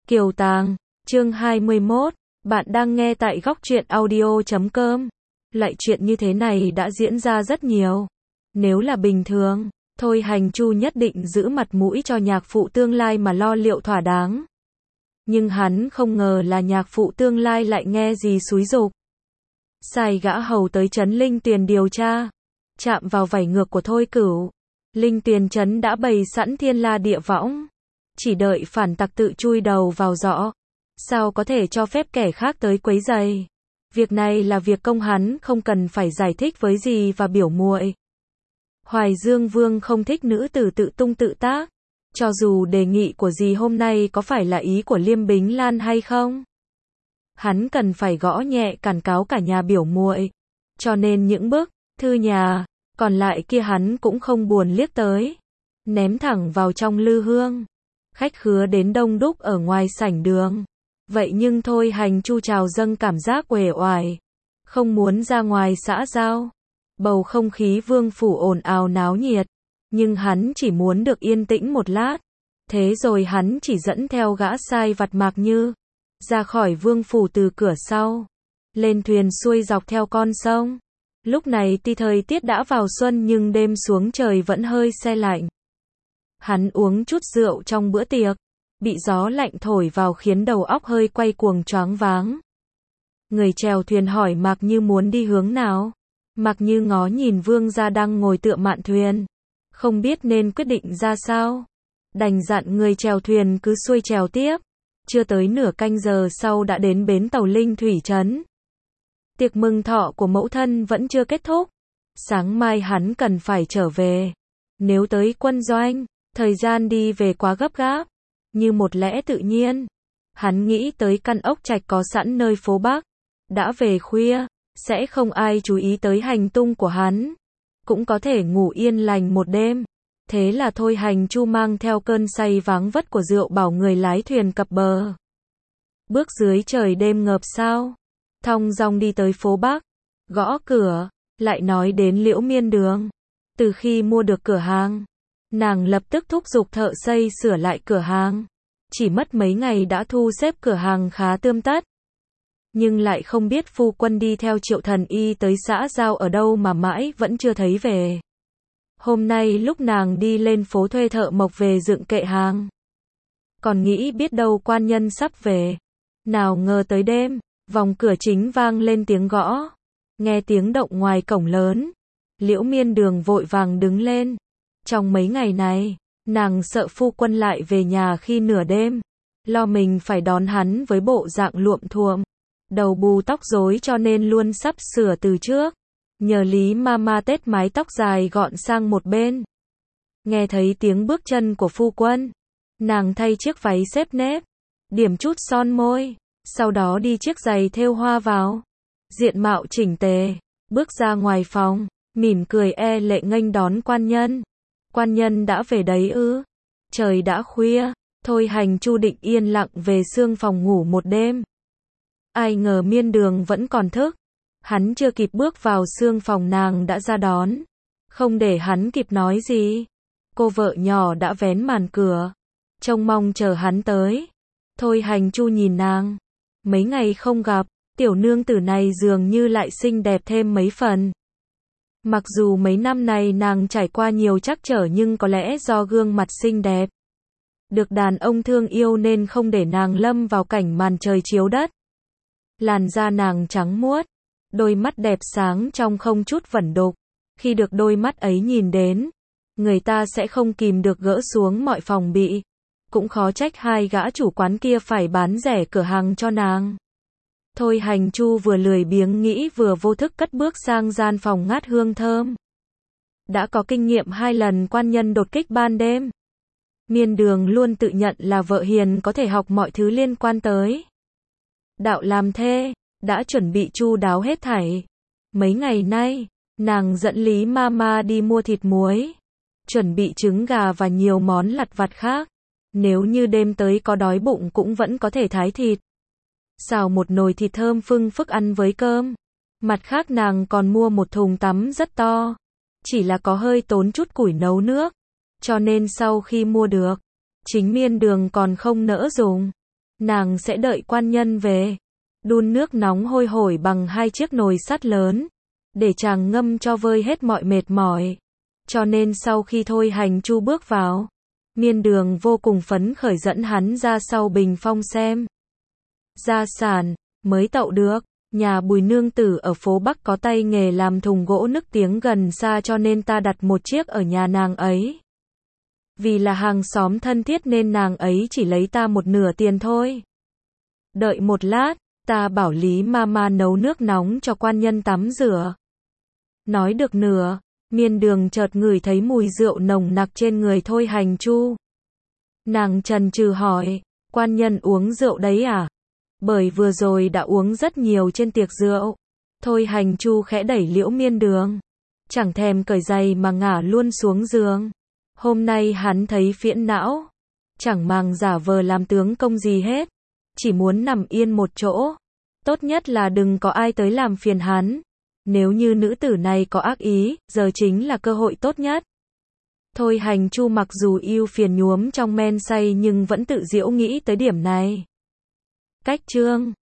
Kiều Tàng, chương 21, bạn đang nghe tại góc truyện audio.com. Loại chuyện như thế này đã diễn ra rất nhiều. Nếu là bình thường, Thôi Hành Chu nhất định giữ mặt mũi cho nhạc phụ tương lai mà lo liệu thỏa đáng. Nhưng hắn không ngờ là nhạc phụ tương lai lại nghe gì xúi giục. Sai gã hầu tới trấn Linh Tuyền điều tra, chạm vào vảy ngược của Thôi Cửu. Linh Tuyền trấn đã bày sẵn thiên la địa võng, chỉ đợi phản tặc tự chui đầu vào giỏ. Sao có thể cho phép kẻ khác tới quấy rầy? Việc này là việc công hắn, không cần phải giải thích với dì và biểu muội. Hoài Dương Vương không thích nữ tử tự tung tự tác. Cho dù đề nghị của dì hôm nay có phải là ý của Liêm Bính Lan hay không, hắn cần phải gõ nhẹ cản cáo cả nhà biểu muội. Cho nên những bức thư nhà còn lại kia hắn cũng không buồn liếc tới, ném thẳng vào trong lư hương. Khách khứa đến đông đúc ở ngoài sảnh đường. Vậy nhưng Thôi Hành Chu trào dâng cảm giác uể oải, không muốn ra ngoài xã giao. Bầu không khí vương phủ ồn ào náo nhiệt, nhưng hắn chỉ muốn được yên tĩnh một lát. Thế rồi hắn chỉ dẫn theo gã sai vặt Mạc Như ra khỏi vương phủ từ cửa sau, lên thuyền xuôi dọc theo con sông. Lúc này tuy thời tiết đã vào xuân nhưng đêm xuống trời vẫn hơi se lạnh. Hắn uống chút rượu trong bữa tiệc, bị gió lạnh thổi vào khiến đầu óc hơi quay cuồng choáng váng. Người chèo thuyền hỏi Mạc Như muốn đi hướng nào. Mạc Như ngó nhìn vương gia đang ngồi tựa mạn thuyền, không biết nên quyết định ra sao. Đành dặn người chèo thuyền cứ xuôi chèo tiếp. Chưa tới nửa canh giờ sau đã đến bến tàu Linh Thủy trấn. Tiệc mừng thọ của mẫu thân vẫn chưa kết thúc. Sáng mai hắn cần phải trở về. Nếu tới quân doanh, thời gian đi về quá gấp gáp. Như một lẽ tự nhiên, hắn nghĩ tới căn ốc trạch có sẵn nơi phố Bắc. Đã về khuya, sẽ không ai chú ý tới hành tung của hắn. Cũng có thể ngủ yên lành một đêm. Thế là Thôi Hành Chu mang theo cơn say váng vất của rượu bảo người lái thuyền cập bờ. Bước dưới trời đêm ngợp sao, thong dong đi tới phố Bắc, gõ cửa, lại nói đến Liễu Miên Đường. Từ khi mua được cửa hàng, nàng lập tức thúc giục thợ xây sửa lại cửa hàng. Chỉ mất mấy ngày đã thu xếp cửa hàng khá tươm tất. Nhưng lại không biết phu quân đi theo Triệu Thần Y tới xã giao ở đâu mà mãi vẫn chưa thấy về. Hôm nay lúc nàng đi lên phố thuê thợ mộc về dựng kệ hàng, còn nghĩ biết đâu quan nhân sắp về. Nào ngờ tới đêm, vòng cửa chính vang lên tiếng gõ. Nghe tiếng động ngoài cổng lớn, Liễu Miên Đường vội vàng đứng lên. Trong mấy ngày này, nàng sợ phu quân lại về nhà khi nửa đêm, lo mình phải đón hắn với bộ dạng luộm thuộm, đầu bù tóc rối cho nên luôn sắp sửa từ trước. Nhờ Lý Mama tết mái tóc dài gọn sang một bên. Nghe thấy tiếng bước chân của phu quân, nàng thay chiếc váy xếp nếp, điểm chút son môi, sau đó đi chiếc giày thêu hoa vào. Diện mạo chỉnh tề, bước ra ngoài phòng, mỉm cười e lệ nghênh đón quan nhân. Quan nhân đã về đấy ư? Trời đã khuya, Thôi Hành Chu định yên lặng về xương phòng ngủ một đêm. Ai ngờ Miên Đường vẫn còn thức. Hắn chưa kịp bước vào xương phòng nàng đã ra đón. Không để hắn kịp nói gì, cô vợ nhỏ đã vén màn cửa, trông mong chờ hắn tới. Thôi Hành Chu nhìn nàng. Mấy ngày không gặp, tiểu nương tử này dường như lại xinh đẹp thêm mấy phần. Mặc dù mấy năm này nàng trải qua nhiều trắc trở nhưng có lẽ do gương mặt xinh đẹp, được đàn ông thương yêu nên không để nàng lâm vào cảnh màn trời chiếu đất. Làn da nàng trắng muốt, đôi mắt đẹp sáng trong không chút vẩn đục. Khi được đôi mắt ấy nhìn đến, người ta sẽ không kìm được gỡ xuống mọi phòng bị. Cũng khó trách hai gã chủ quán kia phải bán rẻ cửa hàng cho nàng. Thôi Hành Chu vừa lười biếng nghĩ vừa vô thức cất bước sang gian phòng ngát hương thơm. Đã có kinh nghiệm 2 lần quan nhân đột kích ban đêm. Miên Đường luôn tự nhận là vợ hiền có thể học mọi thứ liên quan tới đạo làm thê, đã chuẩn bị chu đáo hết thảy. Mấy ngày nay, nàng dẫn Lý Mama đi mua thịt muối, chuẩn bị trứng gà và nhiều món lặt vặt khác. Nếu như đêm tới có đói bụng cũng vẫn có thể thái thịt, xào một nồi thịt thơm phưng phức ăn với cơm. Mặt khác nàng còn mua một thùng tắm rất to, chỉ là có hơi tốn chút củi nấu nước, cho nên sau khi mua được, chính Miên Đường còn không nỡ dùng. Nàng sẽ đợi quan nhân về, đun nước nóng hôi hổi bằng 2 chiếc nồi sắt lớn, để chàng ngâm cho vơi hết mọi mệt mỏi. Cho nên sau khi Thôi Hành Chu bước vào, Miên Đường vô cùng phấn khởi dẫn hắn ra sau bình phong xem gia sản mới tậu được. Nhà Bùi nương tử ở phố Bắc có tay nghề làm thùng gỗ nức tiếng gần xa, cho nên ta đặt một chiếc ở nhà nàng ấy. Vì là hàng xóm thân thiết nên nàng ấy chỉ lấy ta một nửa tiền thôi. Đợi một lát, ta bảo Lý Mama nấu nước nóng cho quan nhân tắm rửa. Nói được nửa, Miên Đường chợt ngửi thấy mùi rượu nồng nặc trên người Thôi Hành Chu. Nàng chần chừ hỏi, quan nhân uống rượu đấy à? Bởi vừa rồi đã uống rất nhiều trên tiệc rượu. Thôi Hành Chu khẽ đẩy Liễu Miên Đường, chẳng thèm cởi giày mà ngả luôn xuống giường. Hôm nay hắn thấy phiền não, chẳng màng giả vờ làm tướng công gì hết, chỉ muốn nằm yên một chỗ. Tốt nhất là đừng có ai tới làm phiền hắn. Nếu như nữ tử này có ác ý, giờ chính là cơ hội tốt nhất. Thôi Hành Chu mặc dù ưu phiền nhuốm trong men say nhưng vẫn tự giễu nghĩ tới điểm này. Cách chương